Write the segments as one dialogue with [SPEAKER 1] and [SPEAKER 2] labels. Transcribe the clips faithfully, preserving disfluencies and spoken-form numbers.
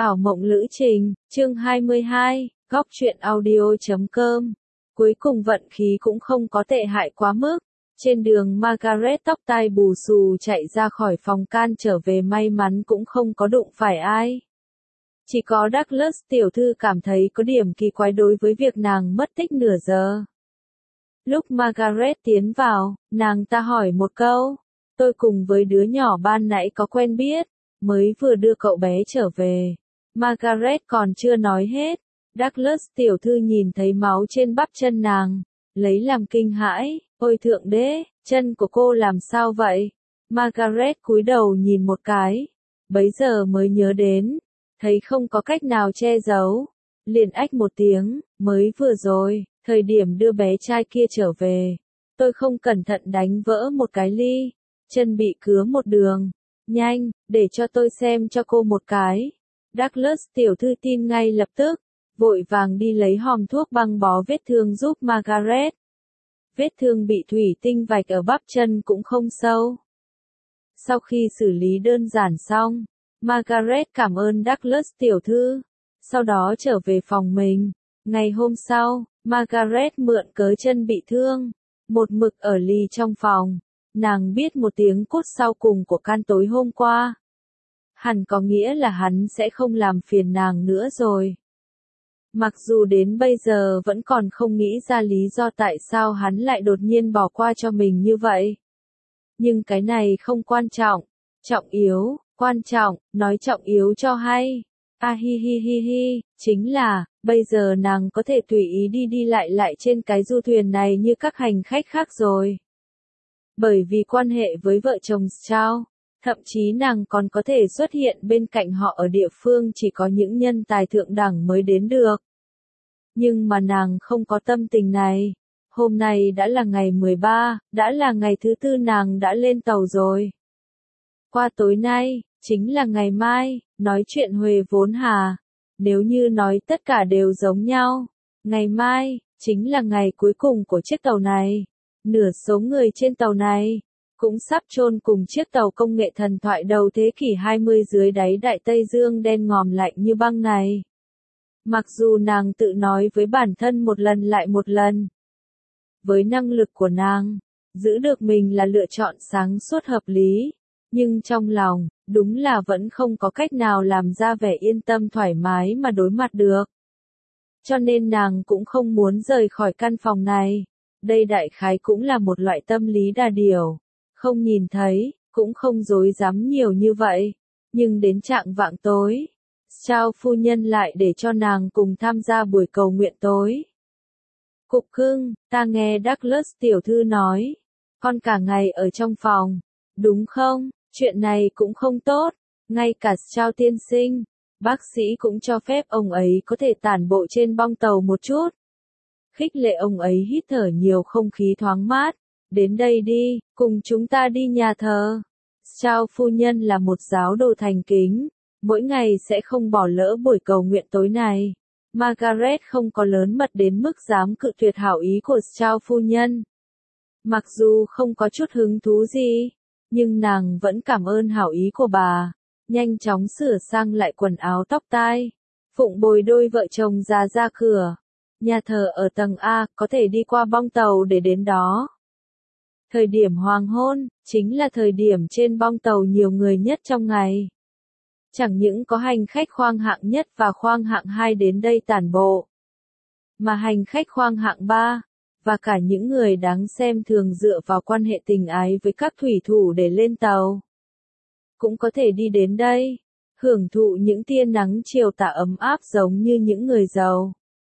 [SPEAKER 1] Ảo mộng lữ trình, chương hai mươi hai, góc truyện audio chấm com. Cuối cùng vận khí cũng không có tệ hại quá mức. Trên đường Margaret tóc tai bù xù chạy ra khỏi phòng can trở về may mắn cũng không có đụng phải ai. Chỉ có Douglas tiểu thư cảm thấy có điểm kỳ quái đối với việc nàng mất tích nửa giờ. Lúc Margaret tiến vào, nàng ta hỏi một câu, tôi cùng với đứa nhỏ ban nãy có quen biết, mới vừa đưa cậu bé trở về. Margaret còn chưa nói hết, Douglas tiểu thư nhìn thấy máu trên bắp chân nàng, lấy làm kinh hãi, ôi thượng đế, chân của cô làm sao vậy? Margaret cúi đầu nhìn một cái, bấy giờ mới nhớ đến, thấy không có cách nào che giấu, liền ách một tiếng, mới vừa rồi, thời điểm đưa bé trai kia trở về, tôi không cẩn thận đánh vỡ một cái ly, chân bị cứa một đường, nhanh, để cho tôi xem cho cô một cái. Douglas tiểu thư tin ngay lập tức, vội vàng đi lấy hòm thuốc băng bó vết thương giúp Margaret. Vết thương bị thủy tinh vạch ở bắp chân cũng không sâu. Sau khi xử lý đơn giản xong, Margaret cảm ơn Douglas tiểu thư, sau đó trở về phòng mình. Ngày hôm sau, Margaret mượn cớ chân bị thương, một mực ở lì trong phòng. Nàng biết một tiếng cút sau cùng của can tối hôm qua. Hẳn có nghĩa là hắn sẽ không làm phiền nàng nữa rồi. Mặc dù đến bây giờ vẫn còn không nghĩ ra lý do tại sao hắn lại đột nhiên bỏ qua cho mình như vậy. Nhưng cái này không quan trọng. Trọng yếu, quan trọng, nói trọng yếu cho hay. A hi hi hi hi, chính là, bây giờ nàng có thể tùy ý đi đi lại lại trên cái du thuyền này như các hành khách khác rồi. Bởi vì quan hệ với vợ chồng Strauss, thậm chí nàng còn có thể xuất hiện bên cạnh họ ở địa phương chỉ có những nhân tài thượng đẳng mới đến được. Nhưng mà nàng không có tâm tình này. Hôm nay đã là ngày mười ba, đã là ngày thứ tư nàng đã lên tàu rồi. Qua tối nay, chính là ngày mai, nói chuyện huề vốn hà. Nếu như nói tất cả đều giống nhau, ngày mai, chính là ngày cuối cùng của chiếc tàu này. Nửa số người trên tàu này, cũng sắp chôn cùng chiếc tàu công nghệ thần thoại đầu thế kỷ hai mươi dưới đáy Đại Tây Dương đen ngòm lạnh như băng này. Mặc dù nàng tự nói với bản thân một lần lại một lần. Với năng lực của nàng, giữ được mình là lựa chọn sáng suốt hợp lý. Nhưng trong lòng, đúng là vẫn không có cách nào làm ra vẻ yên tâm thoải mái mà đối mặt được. Cho nên nàng cũng không muốn rời khỏi căn phòng này. Đây đại khái cũng là một loại tâm lý đa điều. Không nhìn thấy, cũng không dối dám nhiều như vậy. Nhưng đến trạng vạng tối, Strauss phu nhân lại để cho nàng cùng tham gia buổi cầu nguyện tối. Cục cưng, ta nghe Douglas tiểu thư nói, con cả ngày ở trong phòng, đúng không? Chuyện này cũng không tốt, ngay cả Strauss tiên sinh, bác sĩ cũng cho phép ông ấy có thể tản bộ trên bong tàu một chút. Khích lệ ông ấy hít thở nhiều không khí thoáng mát. Đến đây đi, cùng chúng ta đi nhà thờ. Strauss phu nhân là một giáo đồ thành kính, mỗi ngày sẽ không bỏ lỡ buổi cầu nguyện tối này. Margaret không có lớn mật đến mức dám cự tuyệt hảo ý của Strauss phu nhân. Mặc dù không có chút hứng thú gì, nhưng nàng vẫn cảm ơn hảo ý của bà. Nhanh chóng sửa sang lại quần áo tóc tai, phụng bồi đôi vợ chồng già ra cửa. Nhà thờ ở tầng A, có thể đi qua bong tàu để đến đó. Thời điểm hoàng hôn, chính là thời điểm trên bong tàu nhiều người nhất trong ngày. Chẳng những có hành khách khoang hạng nhất và khoang hạng hai đến đây tản bộ, mà hành khách khoang hạng ba, và cả những người đáng xem thường dựa vào quan hệ tình ái với các thủy thủ để lên tàu, cũng có thể đi đến đây, hưởng thụ những tia nắng chiều tà ấm áp giống như những người giàu.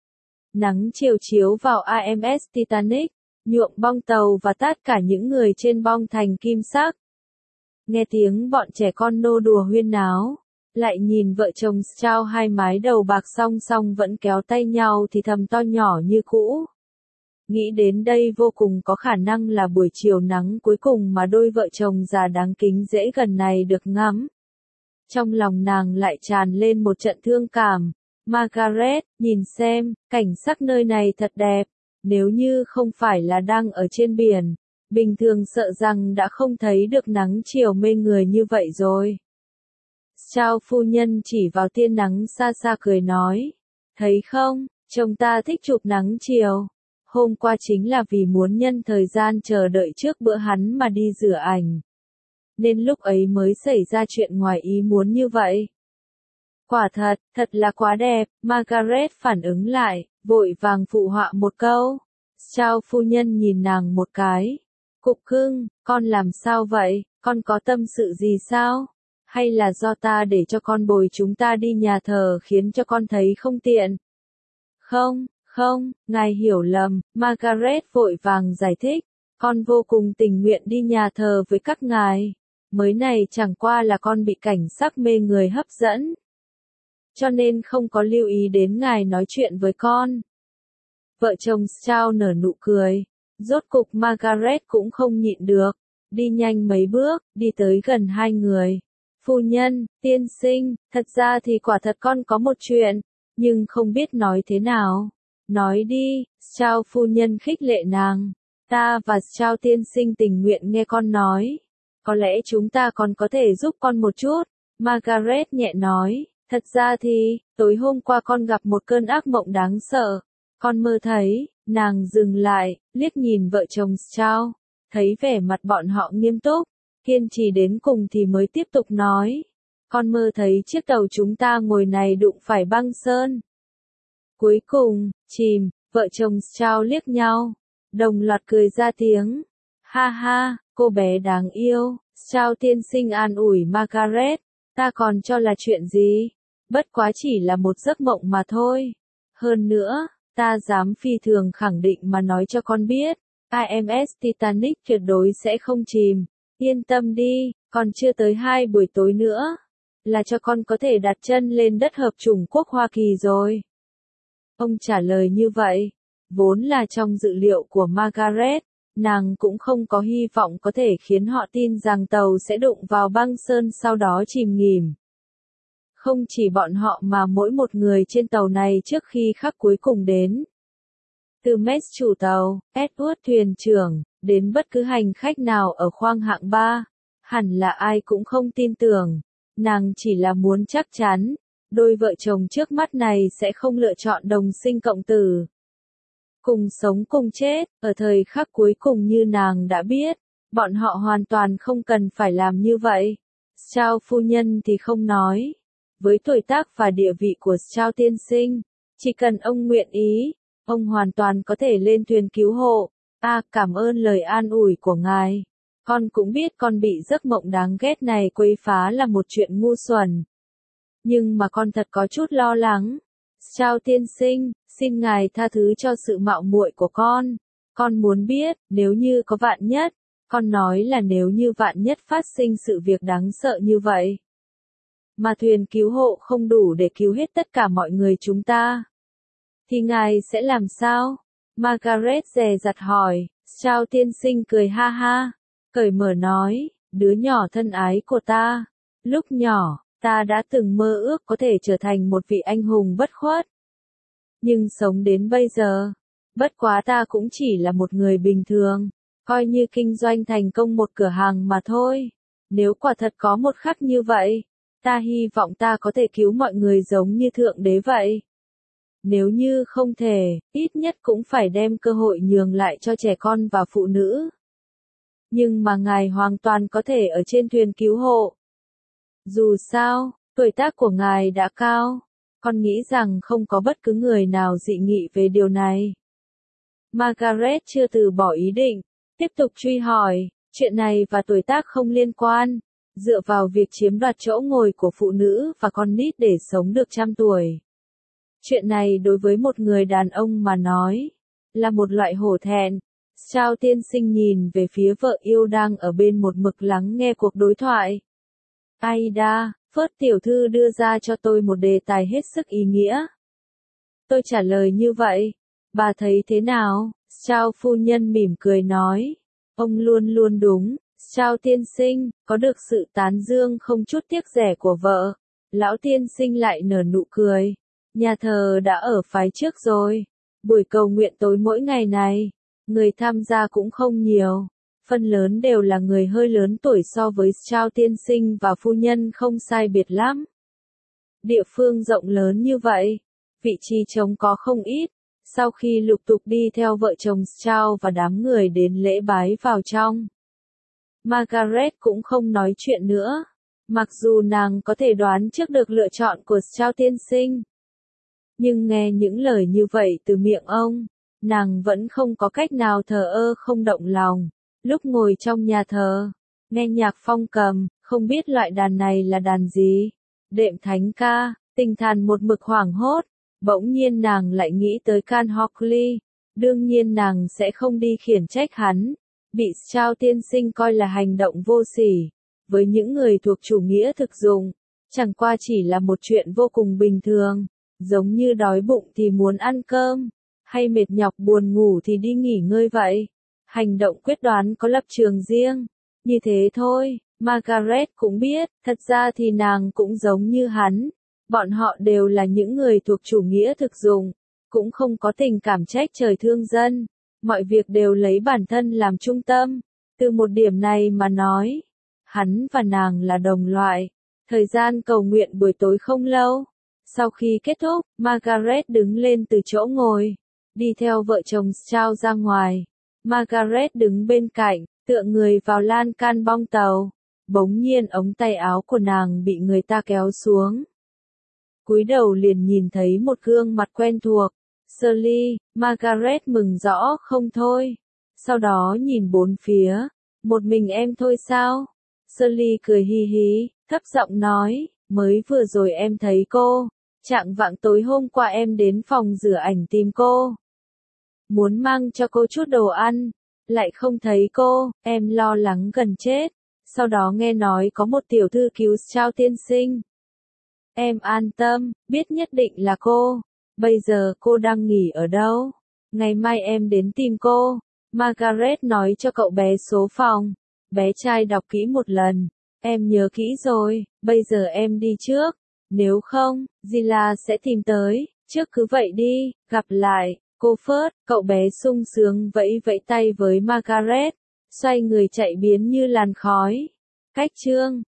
[SPEAKER 1] Nắng chiều chiếu vào a em ét Titanic, nhuộm bong tàu và tất cả những người trên bong thành kim sắc. Nghe tiếng bọn trẻ con nô đùa huyên náo, lại nhìn vợ chồng Strauss hai mái đầu bạc song song vẫn kéo tay nhau thì thầm to nhỏ như cũ. Nghĩ đến đây vô cùng có khả năng là buổi chiều nắng cuối cùng mà đôi vợ chồng già đáng kính dễ gần này được ngắm. Trong lòng nàng lại tràn lên một trận thương cảm. Margaret, nhìn xem, cảnh sắc nơi này thật đẹp. Nếu như không phải là đang ở trên biển, bình thường sợ rằng đã không thấy được nắng chiều mê người như vậy rồi. Chao phu nhân chỉ vào tia nắng xa xa cười nói. Thấy không, chồng ta thích chụp nắng chiều. Hôm qua chính là vì muốn nhân thời gian chờ đợi trước bữa hắn mà đi rửa ảnh. Nên lúc ấy mới xảy ra chuyện ngoài ý muốn như vậy. Quả thật, thật là quá đẹp, Margaret phản ứng lại, vội vàng phụ họa một câu. Chao phu nhân nhìn nàng một cái. Cục cưng, con làm sao vậy, con có tâm sự gì sao? Hay là do ta để cho con bồi chúng ta đi nhà thờ khiến cho con thấy không tiện? Không, không, ngài hiểu lầm, Margaret vội vàng giải thích. Con vô cùng tình nguyện đi nhà thờ với các ngài. Mới này chẳng qua là con bị cảnh sắc mê người hấp dẫn. Cho nên không có lưu ý đến ngài nói chuyện với con. Vợ chồng Chao nở nụ cười. Rốt cục Margaret cũng không nhịn được. Đi nhanh mấy bước, đi tới gần hai người. Phu nhân, tiên sinh, thật ra thì quả thật con có một chuyện, nhưng không biết nói thế nào. Nói đi, Chao phu nhân khích lệ nàng. Ta và Chao tiên sinh tình nguyện nghe con nói. Có lẽ chúng ta còn có thể giúp con một chút. Margaret nhẹ nói. Thật ra thì, tối hôm qua con gặp một cơn ác mộng đáng sợ. Con mơ thấy, nàng dừng lại, liếc nhìn vợ chồng Chao. Thấy vẻ mặt bọn họ nghiêm túc, kiên trì đến cùng thì mới tiếp tục nói. Con mơ thấy chiếc tàu chúng ta ngồi này đụng phải băng sơn. Cuối cùng, chìm, vợ chồng Chao liếc nhau, đồng loạt cười ra tiếng. Ha ha, cô bé đáng yêu, Chao tiên sinh an ủi Margaret, ta còn cho là chuyện gì, bất quá chỉ là một giấc mộng mà thôi. Hơn nữa, ta dám phi thường khẳng định mà nói cho con biết, i em ét Titanic tuyệt đối sẽ không chìm. Yên tâm đi, còn chưa tới hai buổi tối nữa, là cho con có thể đặt chân lên đất hợp chủng quốc Hoa Kỳ rồi. Ông trả lời như vậy, vốn là trong dự liệu của Margaret, nàng cũng không có hy vọng có thể khiến họ tin rằng tàu sẽ đụng vào băng sơn sau đó chìm nghỉm. Không chỉ bọn họ mà mỗi một người trên tàu này trước khi khắc cuối cùng đến. Từ Max chủ tàu, Edward thuyền trưởng, đến bất cứ hành khách nào ở khoang hạng ba, hẳn là ai cũng không tin tưởng. Nàng chỉ là muốn chắc chắn, đôi vợ chồng trước mắt này sẽ không lựa chọn đồng sinh cộng tử. Cùng sống cùng chết, ở thời khắc cuối cùng như nàng đã biết, bọn họ hoàn toàn không cần phải làm như vậy. Chao phu nhân thì không nói. Với tuổi tác và địa vị của Chao tiên sinh, chỉ cần ông nguyện ý, ông hoàn toàn có thể lên thuyền cứu hộ. À, cảm ơn lời an ủi của ngài. Con cũng biết con bị giấc mộng đáng ghét này quấy phá là một chuyện ngu xuẩn. Nhưng mà con thật có chút lo lắng. Chao tiên sinh, xin ngài tha thứ cho sự mạo muội của con. Con muốn biết, nếu như có vạn nhất, con nói là nếu như vạn nhất phát sinh sự việc đáng sợ như vậy, mà thuyền cứu hộ không đủ để cứu hết tất cả mọi người chúng ta, thì ngài sẽ làm sao? Margaret dè dặt hỏi. Chao tiên sinh cười ha ha, cởi mở nói, đứa nhỏ thân ái của ta, lúc nhỏ, ta đã từng mơ ước có thể trở thành một vị anh hùng bất khuất. Nhưng sống đến bây giờ, bất quá ta cũng chỉ là một người bình thường, coi như kinh doanh thành công một cửa hàng mà thôi. Nếu quả thật có một khắc như vậy, ta hy vọng ta có thể cứu mọi người giống như Thượng Đế vậy. Nếu như không thể, ít nhất cũng phải đem cơ hội nhường lại cho trẻ con và phụ nữ. Nhưng mà ngài hoàn toàn có thể ở trên thuyền cứu hộ. Dù sao, tuổi tác của ngài đã cao, con nghĩ rằng không có bất cứ người nào dị nghị về điều này. Margaret chưa từ bỏ ý định, tiếp tục truy hỏi, chuyện này và tuổi tác không liên quan, dựa vào việc chiếm đoạt chỗ ngồi của phụ nữ và con nít để sống được trăm tuổi. Chuyện này đối với một người đàn ông mà nói, là một loại hổ thẹn. Chao tiên sinh nhìn về phía vợ yêu đang ở bên một mực lắng nghe cuộc đối thoại. Aida, Phớt tiểu thư đưa ra cho tôi một đề tài hết sức ý nghĩa. Tôi trả lời như vậy. Bà thấy thế nào? Chao phu nhân mỉm cười nói. Ông luôn luôn đúng. Chao tiên sinh, có được sự tán dương không chút tiếc rẻ của vợ. Lão tiên sinh lại nở nụ cười. Nhà thờ đã ở phái trước rồi. Buổi cầu nguyện tối mỗi ngày này, người tham gia cũng không nhiều. Phần lớn đều là người hơi lớn tuổi so với Strauss tiên sinh và phu nhân không sai biệt lắm. Địa phương rộng lớn như vậy, vị trí trống có không ít. Sau khi lục tục đi theo vợ chồng Strauss và đám người đến lễ bái vào trong, Margaret cũng không nói chuyện nữa. Mặc dù nàng có thể đoán trước được lựa chọn của Strauss tiên sinh, nhưng nghe những lời như vậy từ miệng ông, nàng vẫn không có cách nào thờ ơ không động lòng. Lúc ngồi trong nhà thờ, nghe nhạc phong cầm, không biết loại đàn này là đàn gì, đệm thánh ca, tinh thần một mực hoảng hốt. Bỗng nhiên nàng lại nghĩ tới Can Hockley, đương nhiên nàng sẽ không đi khiển trách hắn, bị Strauss tiên sinh coi là hành động vô sỉ. Với những người thuộc chủ nghĩa thực dụng, chẳng qua chỉ là một chuyện vô cùng bình thường, giống như đói bụng thì muốn ăn cơm, hay mệt nhọc buồn ngủ thì đi nghỉ ngơi vậy. Hành động quyết đoán có lập trường riêng, như thế thôi. Margaret cũng biết, thật ra thì nàng cũng giống như hắn. Bọn họ đều là những người thuộc chủ nghĩa thực dụng, cũng không có tình cảm trách trời thương dân, mọi việc đều lấy bản thân làm trung tâm. Từ một điểm này mà nói, hắn và nàng là đồng loại. Thời gian cầu nguyện buổi tối không lâu. Sau khi kết thúc, Margaret đứng lên từ chỗ ngồi, đi theo vợ chồng Strauss ra ngoài. Margaret đứng bên cạnh, tựa người vào lan can bong tàu. Bỗng nhiên ống tay áo của nàng bị người ta kéo xuống. Cúi đầu liền nhìn thấy một gương mặt quen thuộc. Shirley. Margaret mừng rõ không thôi. Sau đó nhìn bốn phía. Một mình em thôi sao? Shirley cười hi hí, thấp giọng nói, mới vừa rồi em thấy cô. Trạng vạng tối hôm qua em đến phòng rửa ảnh tìm cô. Muốn mang cho cô chút đồ ăn. Lại không thấy cô, em lo lắng gần chết. Sau đó nghe nói có một tiểu thư cứu Strauss tiên sinh. Em an tâm, biết nhất định là cô. Bây giờ cô đang nghỉ ở đâu? Ngày mai em đến tìm cô. Margaret nói cho cậu bé số phòng. Bé trai đọc kỹ một lần. Em nhớ kỹ rồi, bây giờ em đi trước. Nếu không, Zilla sẽ tìm tới. Trước cứ vậy đi, gặp lại. Cô Phớt, cậu bé sung sướng vẫy vẫy tay với Margaret. Xoay người chạy biến như làn khói. Cách chương